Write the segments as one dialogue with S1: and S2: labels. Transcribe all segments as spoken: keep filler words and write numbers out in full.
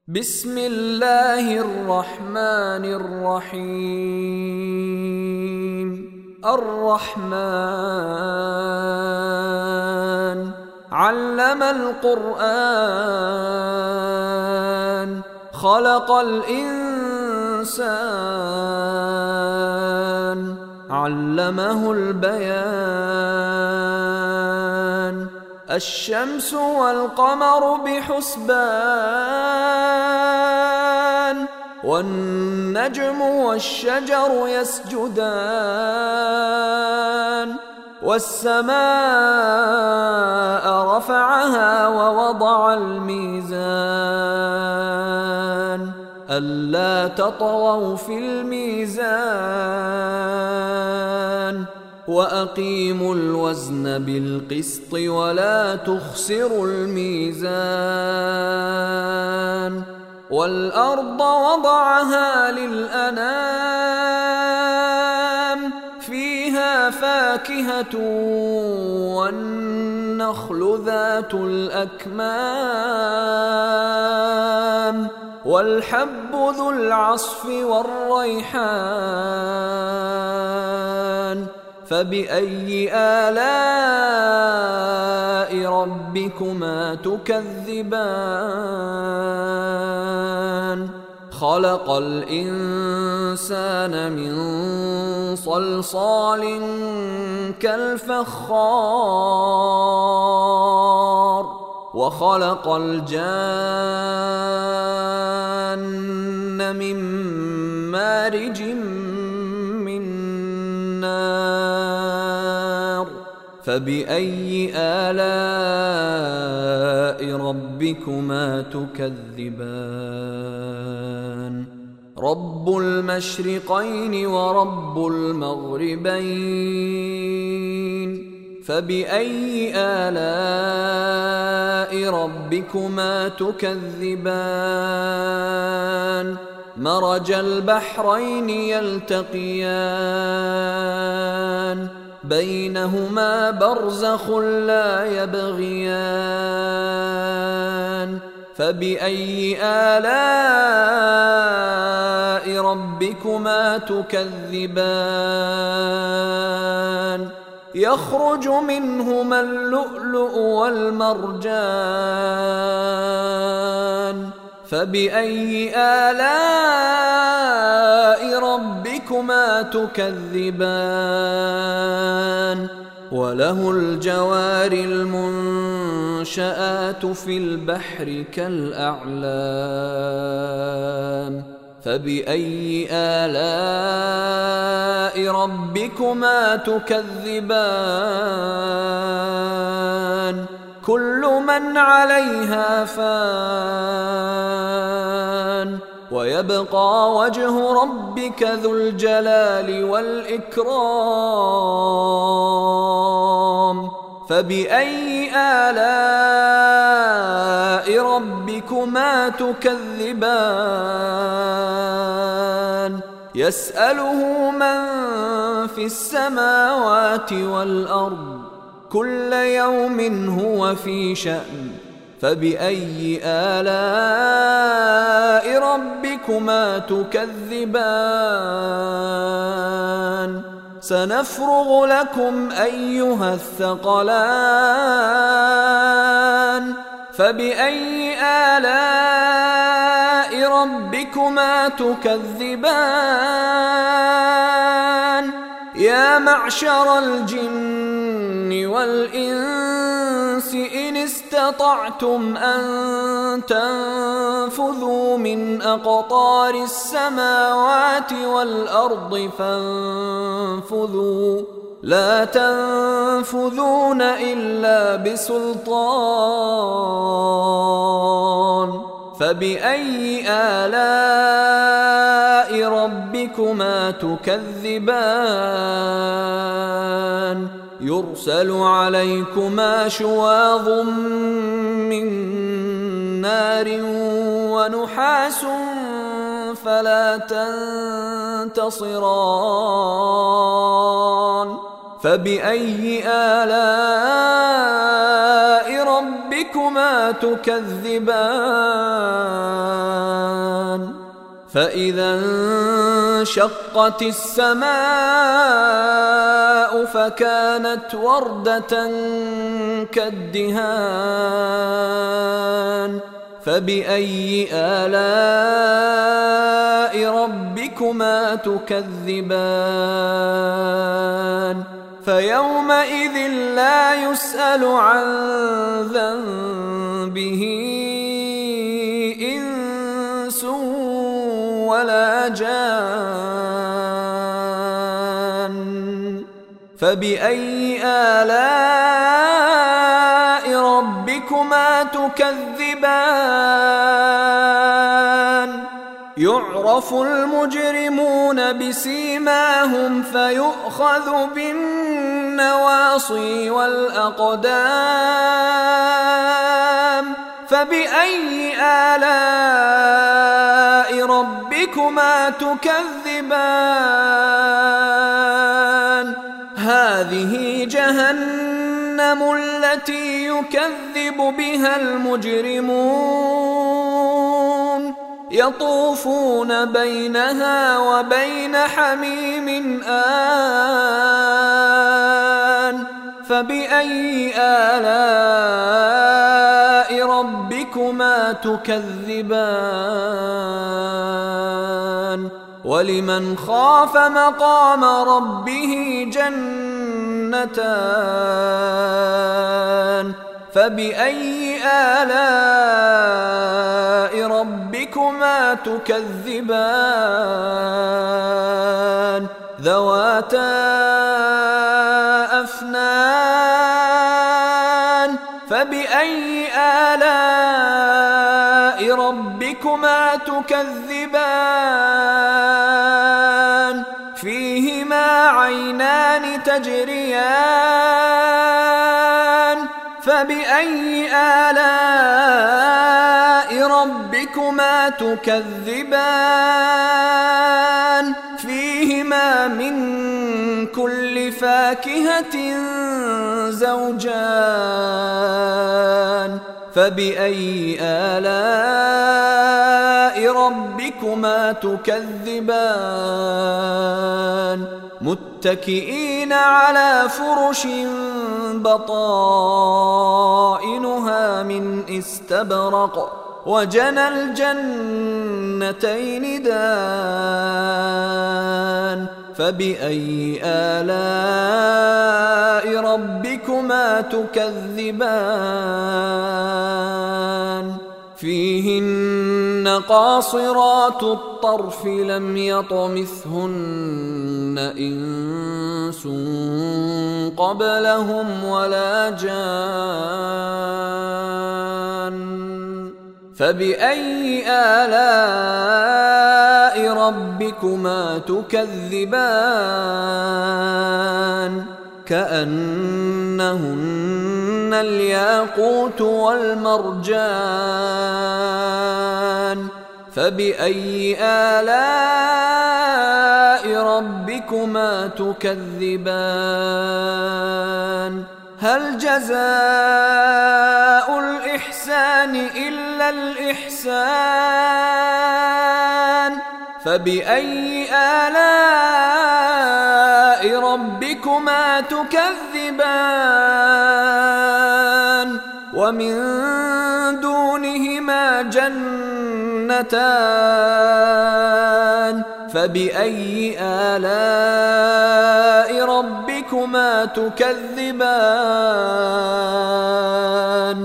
S1: بسم الله الرحمن الرحيم. الرحمن علم القرآن خلق الإنسان علمه البيان. الشمس والقمر بحسبان والنجم والشجر يسجدان. والسماء رفعها ووضع الميزان ألا تطغوا في الميزان وأقيموا الوزن بالقسط ولا تخسروا الميزان. والأرض وضعها للأنام فيها فاكهة والنخل ذات الأكمام والحب ذو العصف والريحان. فبأي آلاء ربكما تكذبان؟ خلق الإنسان من صلصال كالفخار وخلق الجان من مارج من نار. فبأي آلاء ربكما تكذبان؟ رب المشرقين ورب المغربين. فبأي آلاء ربكما تكذبان؟ مرج البحرين يلتقيان بينهما برزخ لا يبغيان. فبأي آلاء ربكما تكذبان؟ يخرج منهما اللؤلؤ والمرجان. فبأي آلاء ربكما تكذبان؟ وله الجوار المنشآت في البحر كالأعلام. فبأي آلاء ربكما تكذبان؟ كل من عليها فان ويبقى وجه ربك ذو الجلال والإكرام. فبأي آلاء ربكما تكذبان؟ يسأله من في السماوات والأرض كل يوم هو في شأن. فبأي آلاء ربكما تكذبان؟ سنفرغ لكم أيها الثقلان. فبأي آلاء ربكما تكذبان؟ يا معشر الجن والإنس إن استطعتم أن تنفذوا من أقطار السماوات والأرض فانفذوا لا تنفذون إلا بسلطان. فبأي آلاء ربكما تكذبان؟ يرسل عليكما شواظ من نار ونحاس فلا تنتصران. فبأي آلاء ربكما تكذبان فإذا انشقت السماء فكانت وردة كالدهان فبأي آلاء ربكما تكذبان فيومئذ لا يسأل عن ذنبه إنس ولا جان فبأي آلاء ربكما تكذبان يعرف المجرمون بسيماهم فيؤخذ بالنواصي والأقدام فبأي آلاء ربكما تكذبان هذه جهنم التي يكذب بها المجرمون يطوفون بينها وبين حميم آن فبأي آلاء ربكما تكذبان ولمن خاف مقام ربه جنتان فبأي آلاء ربكما تكذبان ذواتا أفنان فبأي آلاء ربكما تكذبان فيهما عينان تجريان فبأي آلاء ربكما تكذبان فيهما من كل فاكهة زوجان فبأي آلاء ربكما تكذبان متكئين على فرش بطائنها من استبرق وجنى الجنتين دان فبأي آلاء ربكما تكذبان فيهن قاصرات الطرف لم يطمثهن إنس قبلهم ولا جان فبأي آلاء ربكما تكذبان كأنهن الياقوت والمرجان فبأي آلاء ربكما تكذبان هل جزاء الإحسان إلا الإحسان فبأي آلاء ربكما تكذبان ومن دونهما جنتان فبأي آلاء ربكما تكذبان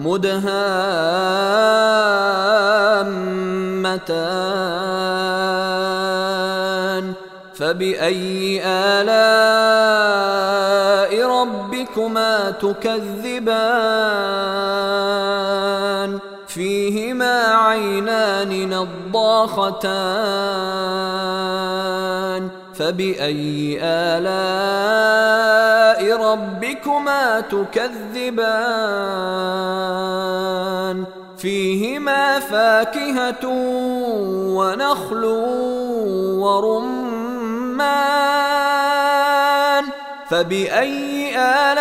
S1: مدهامتان فبأي آلاء ربكما تكذبان فيهما عينان نضاختان فبأي آلاء ربكما تكذبان فيهما فاكهة ونخل ورمان فبأي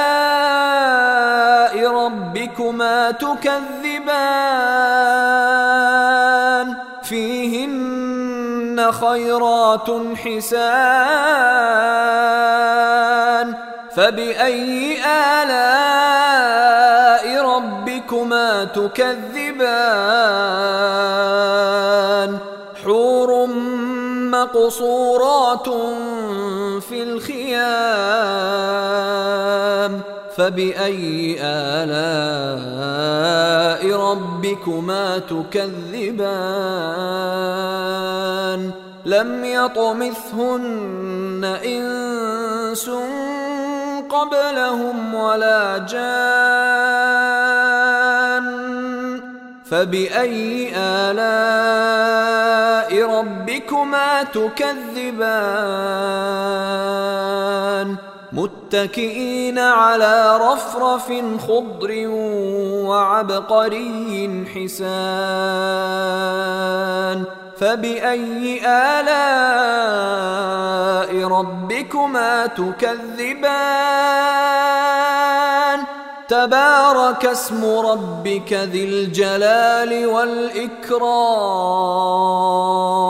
S1: آلاء ربكما تكذبان فيهن فيهن خيرات حسان فبأي آلاء ربكما تكذبان حور مقصورات في الخيام فبأي آلاء ربكما تكذبان لم يطمثهن إنس قبلهم ولا جان فبأي آلاء ربكما تكذبان متكئين على رفرف خضر وعبقري حسان فبأي آلاء ربكما تكذبان تبارك اسم ربك ذي الجلال والإكرام